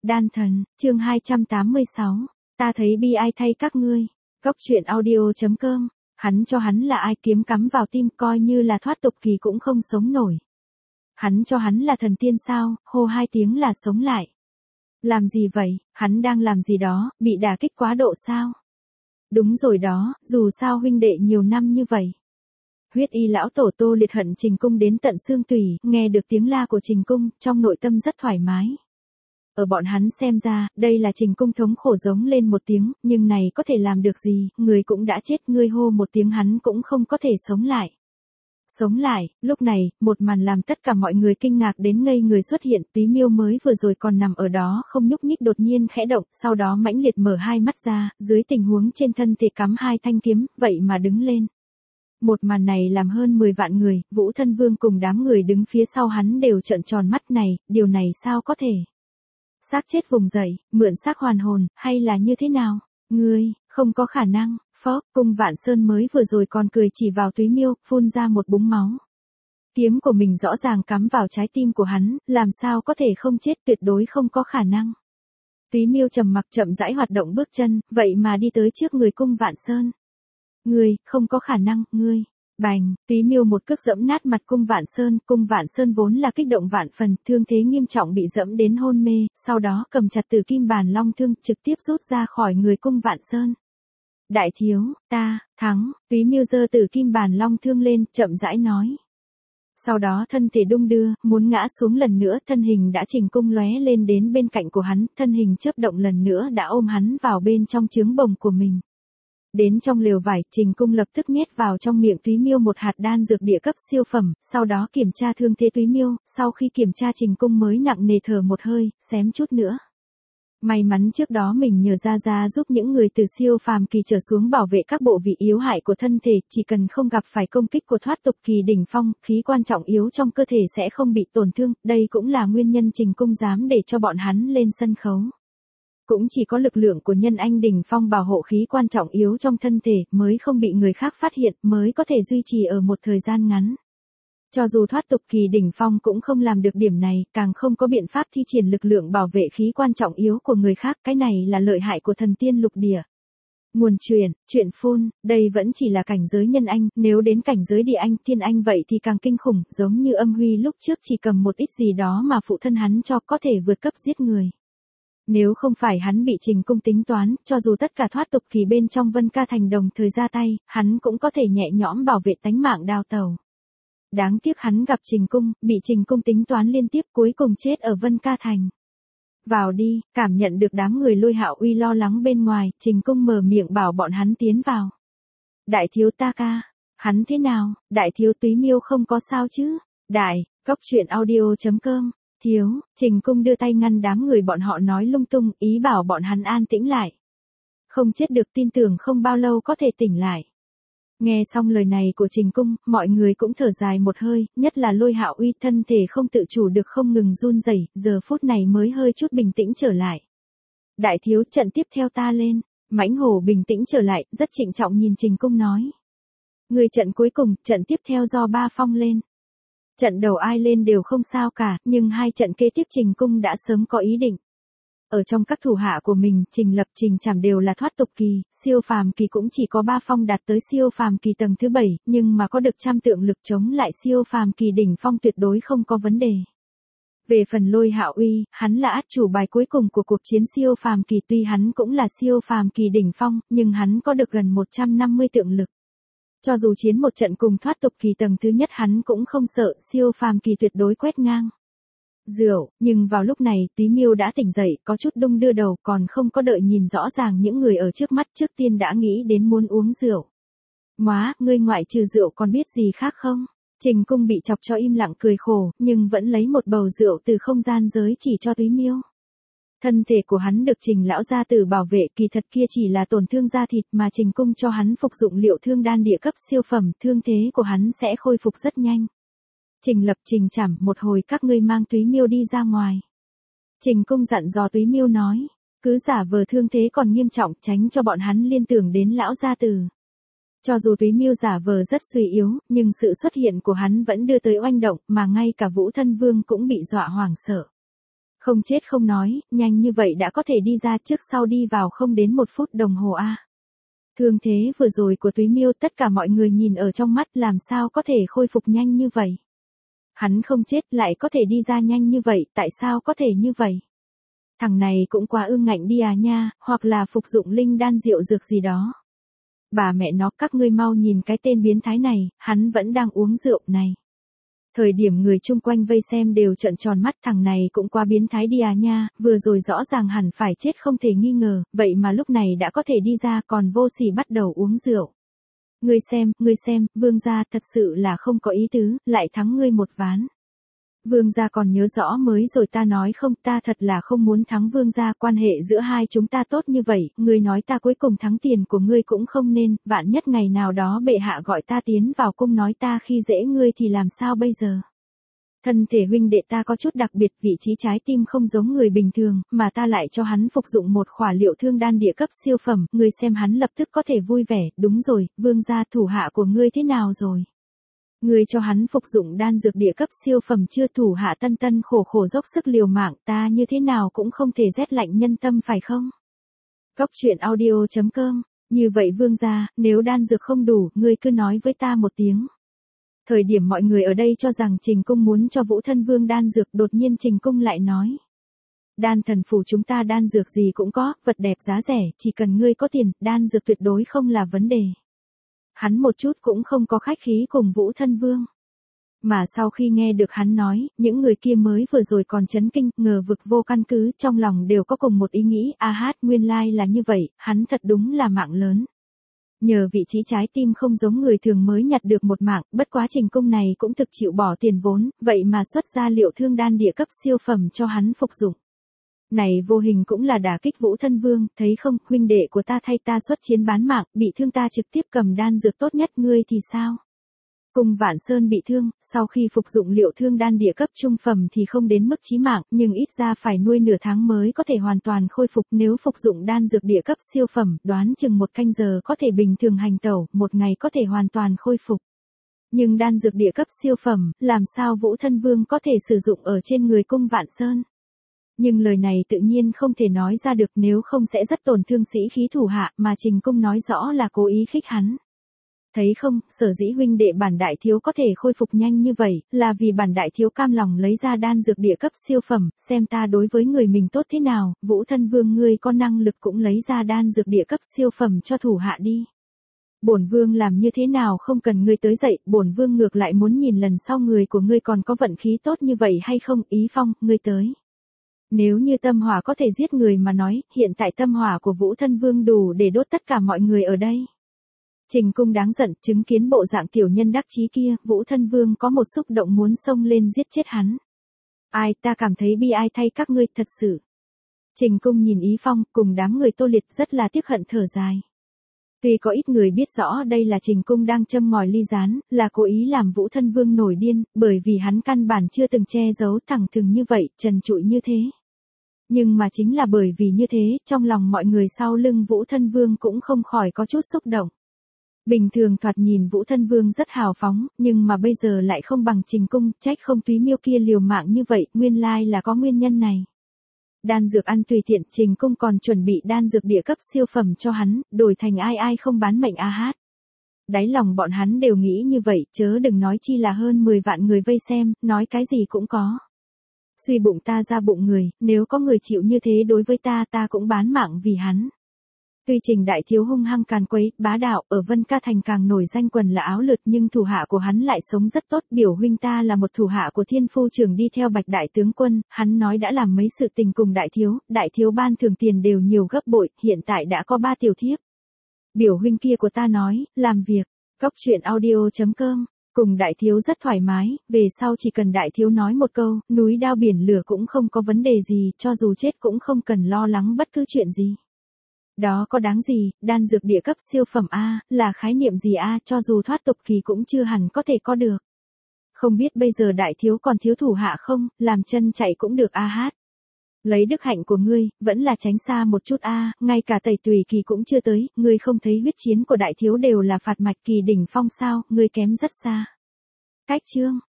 Đan thần, chương 286. Ta thấy bi ai thay các ngươi. Góc truyện audio.com. Hắn cho hắn là ai kiếm cắm vào tim, coi như là thoát tục kỳ cũng không sống nổi. Hắn cho hắn là thần tiên sao, hô 2 tiếng là sống lại. Làm gì vậy, hắn đang làm gì đó, bị đả kích quá độ sao? Đúng rồi đó, dù sao huynh đệ nhiều năm như vậy. Huyết y lão tổ Tô Liệt hận Trình Cung đến tận xương tủy, nghe được tiếng la của Trình Cung, trong nội tâm rất thoải mái. Ở bọn hắn xem ra, đây là Trình Cung thống khổ giống lên một tiếng, nhưng này có thể làm được gì, người cũng đã chết, ngươi hô một tiếng hắn cũng không có thể sống lại. Sống lại, lúc này, một màn làm tất cả mọi người kinh ngạc đến ngây người xuất hiện, Túy Miêu mới vừa rồi còn nằm ở đó không nhúc nhích đột nhiên khẽ động, sau đó mãnh liệt mở 2 mắt ra, dưới tình huống trên thân thể cắm 2 thanh kiếm, vậy mà đứng lên. Một màn này làm hơn 10 vạn người, Vũ Thân Vương cùng đám người đứng phía sau hắn đều trợn tròn mắt này, điều này sao có thể? Xác chết vùng dậy, mượn xác hoàn hồn, hay là như thế nào? Ngươi, không có khả năng. Phó, Cung Vạn Sơn mới vừa rồi còn cười chỉ vào Túy Miêu, phun ra một búng máu. Kiếm của mình rõ ràng cắm vào trái tim của hắn, làm sao có thể không chết, tuyệt đối không có khả năng. Túy Miêu trầm mặc chậm rãi hoạt động bước chân, vậy mà đi tới trước người Cung Vạn Sơn. Ngươi, không có khả năng, ngươi. Bành, Túy Miêu một cước dẫm nát mặt Cung Vạn Sơn vốn là kích động vạn phần, thương thế nghiêm trọng bị dẫm đến hôn mê, sau đó cầm chặt từ kim bàn long thương, trực tiếp rút ra khỏi người Cung Vạn Sơn. Đại thiếu, ta, thắng, Túy Miêu giơ từ kim bàn long thương lên, chậm rãi nói. Sau đó thân thể đung đưa, muốn ngã xuống lần nữa, thân hình đã Trình Cung lóe lên đến bên cạnh của hắn, thân hình chớp động lần nữa đã ôm hắn vào bên trong trướng bồng của mình. Đến trong lều vải, Trình Cung lập tức nhét vào trong miệng Túy Miêu một hạt đan dược địa cấp siêu phẩm, sau đó kiểm tra thương thế Túy Miêu, sau khi kiểm tra Trình Cung mới nặng nề thở một hơi, xém chút nữa. May mắn trước đó mình nhờ Ra giúp những người từ siêu phàm kỳ trở xuống bảo vệ các bộ vị yếu hại của thân thể, chỉ cần không gặp phải công kích của thoát tục kỳ đỉnh phong, khí quan trọng yếu trong cơ thể sẽ không bị tổn thương, đây cũng là nguyên nhân Trình Cung dám để cho bọn hắn lên sân khấu. Cũng chỉ có lực lượng của nhân anh đỉnh phong bảo hộ khí quan trọng yếu trong thân thể mới không bị người khác phát hiện, mới có thể duy trì ở một thời gian ngắn. Cho dù thoát tục kỳ đỉnh phong cũng không làm được điểm này, càng không có biện pháp thi triển lực lượng bảo vệ khí quan trọng yếu của người khác, cái này là lợi hại của thần tiên lục địa. Nguồn chuyện phun, đây vẫn chỉ là cảnh giới nhân anh, nếu đến cảnh giới địa anh, thiên anh vậy thì càng kinh khủng, giống như Âm Huy lúc trước chỉ cầm một ít gì đó mà phụ thân hắn cho có thể vượt cấp giết người. Nếu không phải hắn bị Trình Cung tính toán, cho dù tất cả thoát tục kỳ bên trong Vân Ca Thành đồng thời ra tay, hắn cũng có thể nhẹ nhõm bảo vệ tánh mạng đào tẩu. Đáng tiếc hắn gặp Trình Cung, bị Trình Cung tính toán liên tiếp cuối cùng chết ở Vân Ca Thành. Vào đi, cảm nhận được đám người Lôi Hạo Uy lo lắng bên ngoài, Trình Cung mở miệng bảo bọn hắn tiến vào. Đại thiếu ta ca, hắn thế nào, đại thiếu Túy Miêu không có sao chứ, đại, góc truyện audio.com. Thiếu, Trình Cung đưa tay ngăn đám người bọn họ nói lung tung, ý bảo bọn hắn an tĩnh lại. Không chết được, tin tưởng không bao lâu có thể tỉnh lại. Nghe xong lời này của Trình Cung, mọi người cũng thở dài một hơi, nhất là Lôi Hạo Uy, thân thể không tự chủ được không ngừng run rẩy, giờ phút này mới hơi chút bình tĩnh trở lại. Đại thiếu, trận tiếp theo ta lên. Mãnh Hổ bình tĩnh trở lại, rất trịnh trọng nhìn Trình Cung nói. Người trận cuối cùng, trận tiếp theo do Ba Phong lên. Trận đầu ai lên đều không sao cả, nhưng 2 trận kế tiếp Trình Cung đã sớm có ý định. Ở trong các thủ hạ của mình, Trình Lập Trình Trảm đều là thoát tục kỳ, siêu phàm kỳ cũng chỉ có Ba Phong đạt tới siêu phàm kỳ tầng thứ 7, nhưng mà có được trăm tượng lực chống lại siêu phàm kỳ đỉnh phong tuyệt đối không có vấn đề. Về phần Lôi Hạo Uy, hắn là át chủ bài cuối cùng của cuộc chiến siêu phàm kỳ, tuy hắn cũng là siêu phàm kỳ đỉnh phong, nhưng hắn có được gần 150 tượng lực. Cho dù chiến một trận cùng thoát tục kỳ tầng thứ nhất hắn cũng không sợ, siêu phàm kỳ tuyệt đối quét ngang. Rượu, nhưng vào lúc này Túy Miêu đã tỉnh dậy, có chút đung đưa đầu, còn không có đợi nhìn rõ ràng những người ở trước mắt, trước tiên đã nghĩ đến muốn uống rượu. Móa, ngươi ngoại trừ rượu còn biết gì khác không? Trình Cung bị chọc cho im lặng cười khổ, nhưng vẫn lấy một bầu rượu từ không gian giới chỉ cho Túy Miêu. Thân thể của hắn được Trình lão gia tử bảo vệ, kỳ thật kia chỉ là tổn thương da thịt mà Trình Cung cho hắn phục dụng liệu thương đan địa cấp siêu phẩm, thương thế của hắn sẽ khôi phục rất nhanh. Trình Lập Trình Trảm, một hồi các ngươi mang Túy Miêu đi ra ngoài. Trình Cung dặn dò Túy Miêu nói, cứ giả vờ thương thế còn nghiêm trọng, tránh cho bọn hắn liên tưởng đến lão gia tử. Cho dù Túy Miêu giả vờ rất suy yếu, nhưng sự xuất hiện của hắn vẫn đưa tới oanh động, mà ngay cả Vũ Thân Vương cũng bị dọa hoảng sợ. Không chết không nói, nhanh như vậy đã có thể đi ra, trước sau đi vào không đến 1 phút đồng hồ a. Thương thế vừa rồi của Túy Miêu tất cả mọi người nhìn ở trong mắt, làm sao có thể khôi phục nhanh như vậy. Hắn không chết lại có thể đi ra nhanh như vậy, tại sao có thể như vậy? Thằng này cũng quá ương ngạnh đi à nha, hoặc là phục dụng linh đan rượu dược gì đó. Bà mẹ nó, các ngươi mau nhìn cái tên biến thái này, hắn vẫn đang uống rượu này. Thời điểm người chung quanh vây xem đều trợn tròn mắt, thằng này cũng quá biến thái đi à nha, vừa rồi rõ ràng hẳn phải chết không thể nghi ngờ, vậy mà lúc này đã có thể đi ra còn vô sỉ bắt đầu uống rượu. Ngươi xem, vương gia thật sự là không có ý tứ, lại thắng ngươi một ván. Vương gia còn nhớ rõ mới rồi ta nói không, ta thật là không muốn thắng vương gia, quan hệ giữa hai chúng ta tốt như vậy, ngươi nói ta cuối cùng thắng tiền của ngươi cũng không nên, vạn nhất ngày nào đó bệ hạ gọi ta tiến vào cung nói ta khi dễ ngươi thì làm sao bây giờ? Thân thể huynh đệ ta có chút đặc biệt, vị trí trái tim không giống người bình thường, mà ta lại cho hắn phục dụng một khỏa liệu thương đan địa cấp siêu phẩm, ngươi xem hắn lập tức có thể vui vẻ, đúng rồi, vương gia thủ hạ của ngươi thế nào rồi? Ngươi cho hắn phục dụng đan dược địa cấp siêu phẩm chưa, thủ hạ tân tân khổ khổ dốc sức liều mạng, ta như thế nào cũng không thể rét lạnh nhân tâm phải không? Cốc truyện audio.com, như vậy vương gia, nếu đan dược không đủ, ngươi cứ nói với ta một tiếng. Thời điểm mọi người ở đây cho rằng Trình Cung muốn cho Vũ Thân Vương đan dược, đột nhiên Trình Cung lại nói. Đan thần phủ chúng ta đan dược gì cũng có, vật đẹp giá rẻ, chỉ cần ngươi có tiền, đan dược tuyệt đối không là vấn đề. Hắn một chút cũng không có khách khí cùng Vũ Thân Vương. Mà sau khi nghe được hắn nói, những người kia mới vừa rồi còn chấn kinh, ngờ vực vô căn cứ, trong lòng đều có cùng một ý nghĩ, nguyên lai là như vậy, hắn thật đúng là mạng lớn. Nhờ vị trí trái tim không giống người thường mới nhặt được một mạng, bất quá Trình Cung này cũng thực chịu bỏ tiền vốn, vậy mà xuất ra liệu thương đan địa cấp siêu phẩm cho hắn phục dụng. Này vô hình cũng là đả kích Vũ Thân Vương, thấy không, huynh đệ của ta thay ta xuất chiến bán mạng, bị thương ta trực tiếp cầm đan dược tốt nhất, ngươi thì sao? Cung Vạn Sơn bị thương, sau khi phục dụng liệu thương đan địa cấp trung phẩm thì không đến mức chí mạng, nhưng ít ra phải nuôi nửa tháng mới có thể hoàn toàn khôi phục, nếu phục dụng đan dược địa cấp siêu phẩm, đoán chừng 1 canh giờ có thể bình thường hành tẩu, 1 ngày có thể hoàn toàn khôi phục. Nhưng đan dược địa cấp siêu phẩm, làm sao Vũ Thân Vương có thể sử dụng ở trên người Cung Vạn Sơn? Nhưng lời này tự nhiên không thể nói ra được, nếu không sẽ rất tổn thương sĩ khí thủ hạ, mà Trình Cung nói rõ là cố ý khích hắn. Thấy không, sở dĩ huynh đệ bản đại thiếu có thể khôi phục nhanh như vậy, là vì bản đại thiếu cam lòng lấy ra đan dược địa cấp siêu phẩm, xem ta đối với người mình tốt thế nào, Vũ Thân Vương ngươi có năng lực cũng lấy ra đan dược địa cấp siêu phẩm cho thủ hạ đi. Bổn vương làm như thế nào không cần ngươi tới dậy, bổn vương ngược lại muốn nhìn lần sau người của ngươi còn có vận khí tốt như vậy hay không, Ý Phong, ngươi tới. Nếu như tâm hỏa có thể giết người mà nói, hiện tại tâm hỏa của Vũ Thân Vương đủ để đốt tất cả mọi người ở đây. Trình Cung đáng giận, chứng kiến bộ dạng tiểu nhân đắc chí kia, Vũ Thân Vương có một xúc động muốn xông lên giết chết hắn. Ta cảm thấy bi ai thay các ngươi, thật sự. Trình Cung nhìn Ý Phong, cùng đám người Tô Liệt rất là tiếc hận thở dài. Tuy có ít người biết rõ đây là Trình Cung đang châm ngòi ly gián, là cố ý làm Vũ Thân Vương nổi điên, bởi vì hắn căn bản chưa từng che giấu thẳng thừng như vậy, trần trụi như thế. Nhưng mà chính là bởi vì như thế, trong lòng mọi người sau lưng Vũ Thân Vương cũng không khỏi có chút xúc động. Bình thường thoạt nhìn Vũ Thân Vương rất hào phóng, nhưng mà bây giờ lại không bằng Trình Cung, trách không Túy Miêu kia liều mạng như vậy, nguyên lai là có nguyên nhân này. Đan dược ăn tùy tiện, Trình Cung còn chuẩn bị đan dược địa cấp siêu phẩm cho hắn, đổi thành ai không bán mệnh Đáy lòng bọn hắn đều nghĩ như vậy, chớ đừng nói chi là hơn 10 vạn người vây xem, nói cái gì cũng có. Suy bụng ta ra bụng người, nếu có người chịu như thế đối với ta, ta cũng bán mạng vì hắn. Tuy Trình đại thiếu hung hăng càn quấy, bá đạo, ở Vân Ca Thành càng nổi danh quần là áo lượt, nhưng thủ hạ của hắn lại sống rất tốt, biểu huynh ta là một thủ hạ của Thiên Phu trưởng đi theo Bạch đại tướng quân, hắn nói đã làm mấy sự tình cùng đại thiếu ban thưởng tiền đều nhiều gấp bội, hiện tại đã có 3 tiểu thiếp. Biểu huynh kia của ta nói, làm việc, Cốc truyện audio.com, cùng đại thiếu rất thoải mái, về sau chỉ cần đại thiếu nói một câu, núi đao biển lửa cũng không có vấn đề gì, cho dù chết cũng không cần lo lắng bất cứ chuyện gì. Đó có đáng gì, đan dược địa cấp siêu phẩm là khái niệm gì cho dù thoát tục kỳ cũng chưa hẳn có thể có được. Không biết bây giờ đại thiếu còn thiếu thủ hạ không, làm chân chạy cũng được Lấy đức hạnh của ngươi, vẫn là tránh xa một chút ngay cả tẩy tùy kỳ cũng chưa tới, ngươi không thấy huyết chiến của đại thiếu đều là phạt mạch kỳ đỉnh phong sao, ngươi kém rất xa. Cách chương